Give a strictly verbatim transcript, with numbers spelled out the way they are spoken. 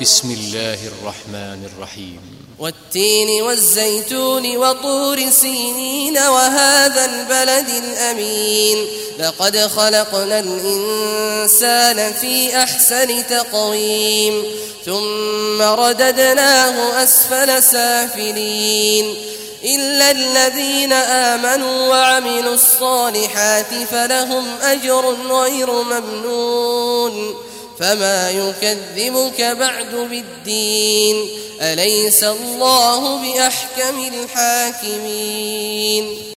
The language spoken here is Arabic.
بسم الله الرحمن الرحيم والتين والزيتون وطور سينين وهذا البلد الأمين لقد خلقنا الإنسان في أحسن تقويم ثم رددناه أسفل سافلين إلا الذين آمنوا وعملوا الصالحات فلهم أجر غير ممنون فما يكذبك بعد بالدين أليس الله بأحكم الحاكمين